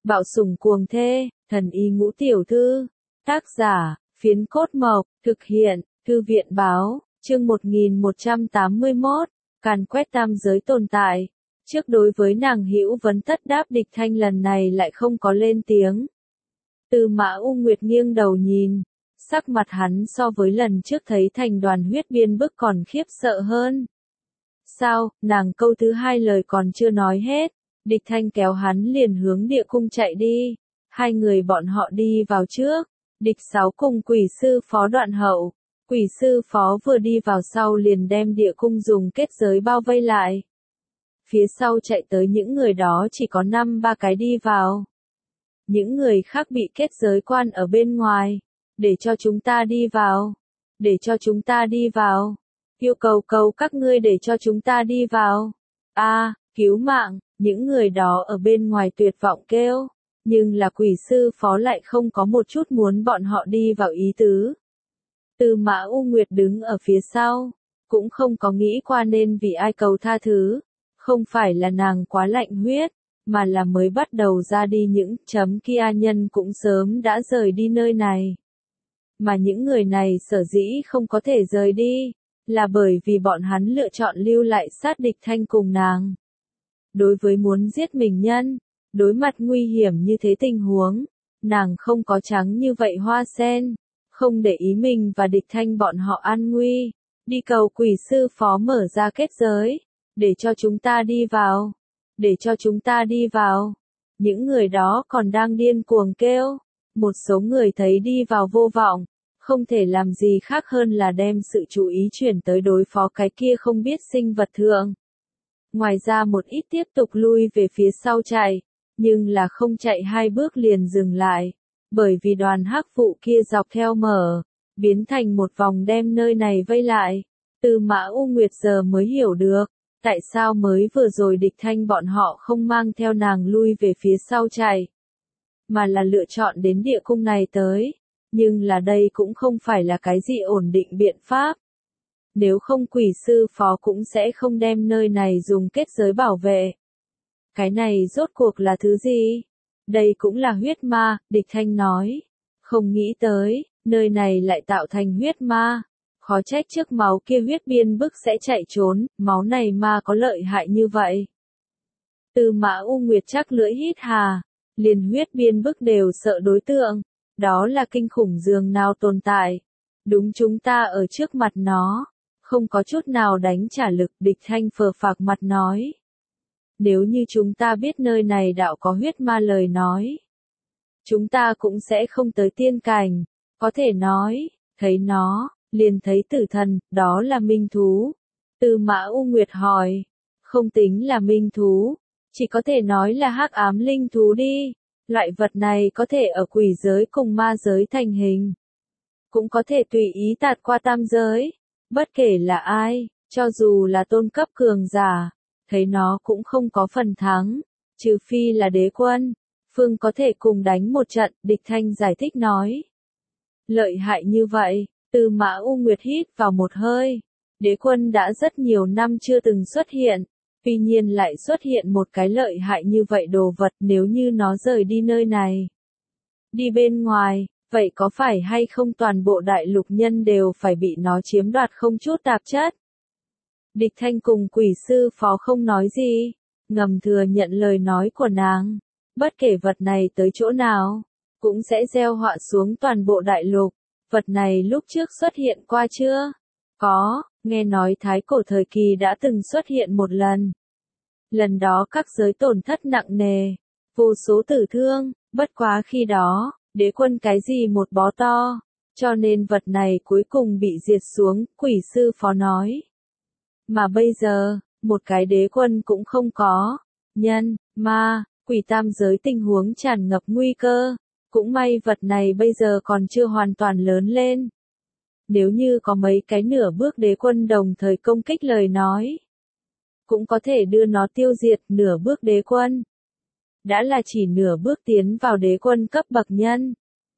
Bạo sủng cuồng thê, thần y ngũ tiểu thư. Tác giả, Phiến Cốt Mộc, thực hiện, Thư viện báo, chương 1181, càn quét tam giới tồn tại. Trước đối với nàng hữu vấn tất đáp Địch Thanh lần này lại không có lên tiếng. Tư Mã U Nguyệt nghiêng đầu nhìn, sắc mặt hắn so với lần trước thấy thành đoàn huyết biên bức còn khiếp sợ hơn. Sao, nàng câu thứ hai lời còn chưa nói hết, Địch Thanh kéo hắn liền hướng địa cung chạy đi. Hai người bọn họ đi vào trước, Địch Sáu cùng quỷ sư phó đoạn hậu. Quỷ sư phó vừa đi vào sau liền đem địa cung dùng kết giới bao vây lại. Phía sau chạy tới những người đó chỉ có 5-3 cái đi vào. Những người khác bị kết giới quan ở bên ngoài. Để cho chúng ta đi vào. Để cho chúng ta đi vào. Yêu cầu các ngươi để cho chúng ta đi vào. Cứu mạng, những người đó ở bên ngoài tuyệt vọng kêu. Nhưng là quỷ sư phó lại không có một chút muốn bọn họ đi vào ý tứ. Tư Mã U Nguyệt đứng ở phía sau, cũng không có nghĩ qua nên vì ai cầu tha thứ. Không phải là nàng quá lạnh huyết, mà là mới bắt đầu ra đi những kia nhân cũng sớm đã rời đi nơi này. Mà những người này sở dĩ không có thể rời đi, là bởi vì bọn hắn lựa chọn lưu lại sát Địch Thanh cùng nàng. Đối với muốn giết mình nhân, đối mặt nguy hiểm như thế tình huống, nàng không có trắng như vậy hoa sen, không để ý mình và Địch Thanh bọn họ an nguy, đi cầu quỷ sư phó mở ra kết giới, để cho chúng ta đi vào, để cho chúng ta đi vào. Những người đó còn đang điên cuồng kêu, một số người thấy đi vào vô vọng, không thể làm gì khác hơn là đem sự chú ý chuyển tới đối phó cái kia không biết sinh vật thượng. Ngoài ra một ít tiếp tục lui về phía sau chạy, nhưng là không chạy 2 bước liền dừng lại, bởi vì đoàn hắc vụ kia dọc theo mở, biến thành một vòng đem nơi này vây lại. Tư Mã U Nguyệt giờ mới hiểu được, tại sao mới vừa rồi Địch Thanh bọn họ không mang theo nàng lui về phía sau chạy, mà là lựa chọn đến địa cung này tới, nhưng là đây cũng không phải là cái gì ổn định biện pháp. Nếu không quỷ sư phó cũng sẽ không đem nơi này dùng kết giới bảo vệ. Cái này rốt cuộc là thứ gì? Đây cũng là huyết ma, Địch Thanh nói. Không nghĩ tới, nơi này lại tạo thành huyết ma. Khó trách trước máu kia huyết biên bức sẽ chạy trốn, máu này ma có lợi hại như vậy. Tư Mã U Nguyệt chắc lưỡi hít hà, liền huyết biên bức đều sợ đối tượng. Đó là kinh khủng dường nào tồn tại. Đúng chúng ta ở trước mặt nó. Không có chút nào đánh trả lực, Địch Thanh phờ phạc mặt nói. Nếu như chúng ta biết nơi này đạo có huyết ma lời nói, chúng ta cũng sẽ không tới tiên cảnh. Có thể nói, thấy nó, liền thấy tử thần, đó là minh thú. Tư Mã U Nguyệt hỏi, không tính là minh thú, chỉ có thể nói là hắc ám linh thú đi. Loại vật này có thể ở quỷ giới cùng ma giới thành hình, cũng có thể tùy ý tạt qua tam giới. Bất kể là ai, cho dù là tôn cấp cường giả, thấy nó cũng không có phần thắng, trừ phi là đế quân, phương có thể cùng đánh một trận, Địch Thanh giải thích nói. Lợi hại như vậy, Tư Mã U Nguyệt hít vào một hơi, đế quân đã rất nhiều năm chưa từng xuất hiện, tuy nhiên lại xuất hiện một cái lợi hại như vậy đồ vật nếu như nó rời đi nơi này. Đi bên ngoài. Vậy có phải hay không toàn bộ đại lục nhân đều phải bị nó chiếm đoạt không chút tạp chất? Địch Thanh cùng quỷ sư phó không nói gì, ngầm thừa nhận lời nói của nàng. Bất kể vật này tới chỗ nào, cũng sẽ gieo họa xuống toàn bộ đại lục. Vật này lúc trước xuất hiện qua chưa? Có, nghe nói thái cổ thời kỳ đã từng xuất hiện một lần. Lần đó các giới tổn thất nặng nề, vô số tử thương, bất quá khi đó, đế quân cái gì một bó to, cho nên vật này cuối cùng bị diệt xuống, quỷ sư phó nói. Mà bây giờ, một cái đế quân cũng không có, nhân, ma, quỷ tam giới tình huống tràn ngập nguy cơ, cũng may vật này bây giờ còn chưa hoàn toàn lớn lên. Nếu như có mấy cái nửa bước đế quân đồng thời công kích lời nói, cũng có thể đưa nó tiêu diệt nửa bước đế quân. Đã là chỉ nửa bước tiến vào đế quân cấp bậc nhân.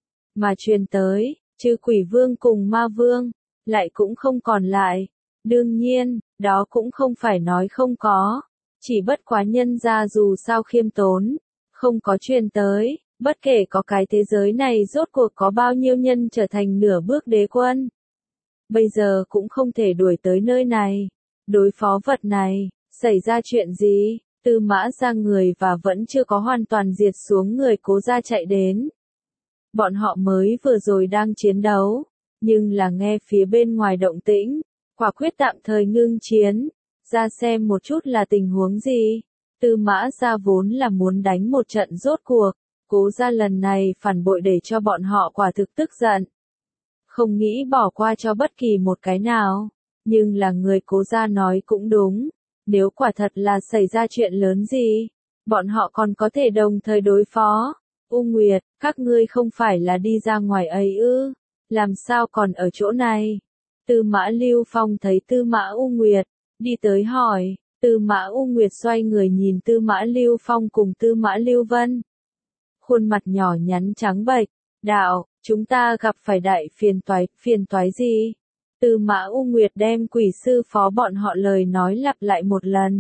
Mà truyền tới, trừ quỷ vương cùng ma vương, lại cũng không còn lại. Đương nhiên, đó cũng không phải nói không có. Chỉ bất quá nhân ra dù sao khiêm tốn, không có truyền tới, bất kể có cái thế giới này rốt cuộc có bao nhiêu nhân trở thành nửa bước đế quân. Bây giờ cũng không thể đuổi tới nơi này, đối phó vật này, xảy ra chuyện gì, Tư Mã ra người và vẫn chưa có hoàn toàn diệt xuống người Cố gia chạy đến. Bọn họ mới vừa rồi đang chiến đấu, nhưng là nghe phía bên ngoài động tĩnh, quả quyết tạm thời ngưng chiến, ra xem một chút là tình huống gì. Tư Mã ra vốn là muốn đánh một trận rốt cuộc, Cố gia lần này phản bội để cho bọn họ quả thực tức giận. Không nghĩ bỏ qua cho bất kỳ một cái nào, nhưng là người Cố gia nói cũng đúng, nếu quả thật là xảy ra chuyện lớn gì, bọn họ còn có thể đồng thời đối phó. U Nguyệt, các ngươi không phải là đi ra ngoài ấy ư, làm sao còn ở chỗ này? Tư Mã Lưu Phong thấy Tư Mã U Nguyệt, đi tới hỏi, Tư Mã U Nguyệt xoay người nhìn Tư Mã Lưu Phong cùng Tư Mã Lưu Vân. Khuôn mặt nhỏ nhắn trắng bệch, đạo, chúng ta gặp phải đại phiền toái gì? Tư Mã U Nguyệt đem Quỷ sư phó bọn họ lời nói lặp lại một lần.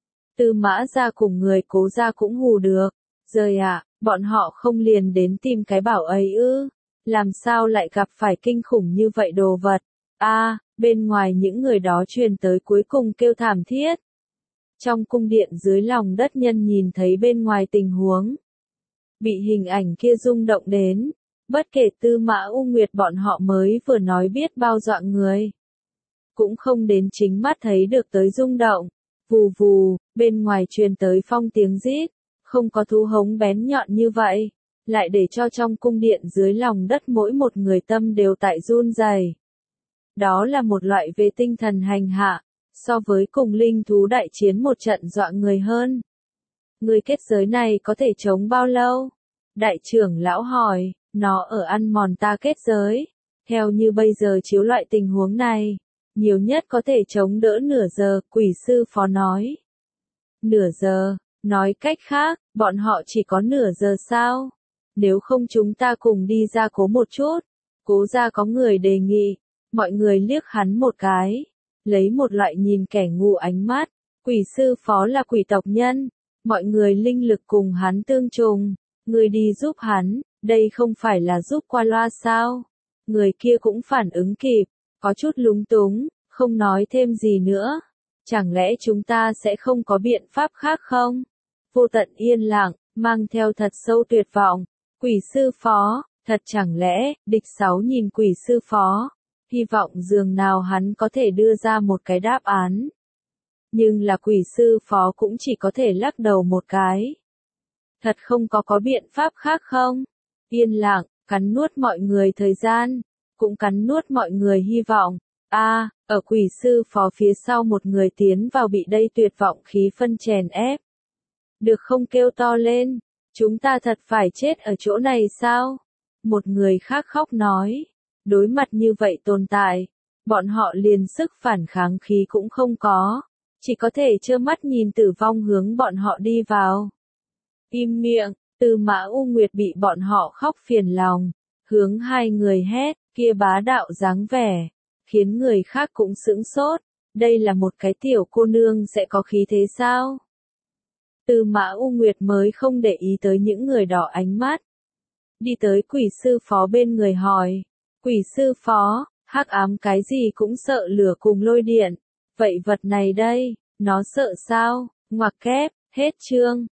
Tư Mã gia cùng người Cố gia cũng hù được, rời ạ, bọn họ không liền đến tìm cái bảo ấy ư, làm sao lại gặp phải kinh khủng như vậy đồ vật, bên ngoài những người đó truyền tới cuối cùng kêu thảm thiết. Trong cung điện dưới lòng đất nhân nhìn thấy bên ngoài tình huống, bị hình ảnh kia rung động đến, bất kể Tư Mã U Nguyệt bọn họ mới vừa nói biết bao dọa người, cũng không đến chính mắt thấy được tới rung động. Vù vù, bên ngoài truyền tới phong tiếng rít, không có thú hống bén nhọn như vậy, lại để cho trong cung điện dưới lòng đất mỗi một người tâm đều tại run rẩy. Đó là một loại về tinh thần hành hạ, so với cùng linh thú đại chiến một trận dọa người hơn. Người kết giới này có thể chống bao lâu? Đại trưởng lão hỏi, nó ở ăn mòn ta kết giới. Theo như bây giờ chiếu loại tình huống này, nhiều nhất có thể chống đỡ nửa giờ, Quỷ sư phó nói. Nửa giờ, nói cách khác, bọn họ chỉ có nửa giờ sao? Nếu không chúng ta cùng đi ra cố một chút. Cố gia có người đề nghị, mọi người liếc hắn một cái, lấy một loại nhìn kẻ ngu ánh mắt. Quỷ sư phó là quỷ tộc nhân, mọi người linh lực cùng hắn tương trùng, người đi giúp hắn, đây không phải là giúp qua loa sao? Người kia cũng phản ứng kịp, có chút lúng túng, không nói thêm gì nữa. Chẳng lẽ chúng ta sẽ không có biện pháp khác không? Vô Tận yên lặng, mang theo thật sâu tuyệt vọng. Quỷ sư phó, thật chẳng lẽ, địch 6 nhìn quỷ sư phó, hy vọng dường nào hắn có thể đưa ra một cái đáp án. Nhưng là quỷ sư phó cũng chỉ có thể lắc đầu một cái. Thật không có biện pháp khác không? Yên lặng, cắn nuốt mọi người thời gian, cũng cắn nuốt mọi người hy vọng. Ở quỷ sư phó phía sau một người tiến vào bị đây tuyệt vọng khí phân chèn ép. Được không kêu to lên, chúng ta thật phải chết ở chỗ này sao? Một người khác khóc nói, đối mặt như vậy tồn tại, bọn họ liền sức phản kháng khí cũng không có, chỉ có thể trơ mắt nhìn tử vong hướng bọn họ đi vào. Im miệng, Tư Mã U Nguyệt bị bọn họ khóc phiền lòng, hướng hai người hét, kia bá đạo dáng vẻ, khiến người khác cũng sững sốt, đây là một cái tiểu cô nương sẽ có khí thế sao? Tư Mã U Nguyệt mới không để ý tới những người đỏ ánh mắt. Đi tới quỷ sư phó bên người hỏi, quỷ sư phó, hắc ám cái gì cũng sợ lửa cùng lôi điện, vậy vật này đây, nó sợ sao? Ngoặc kép, hết chương.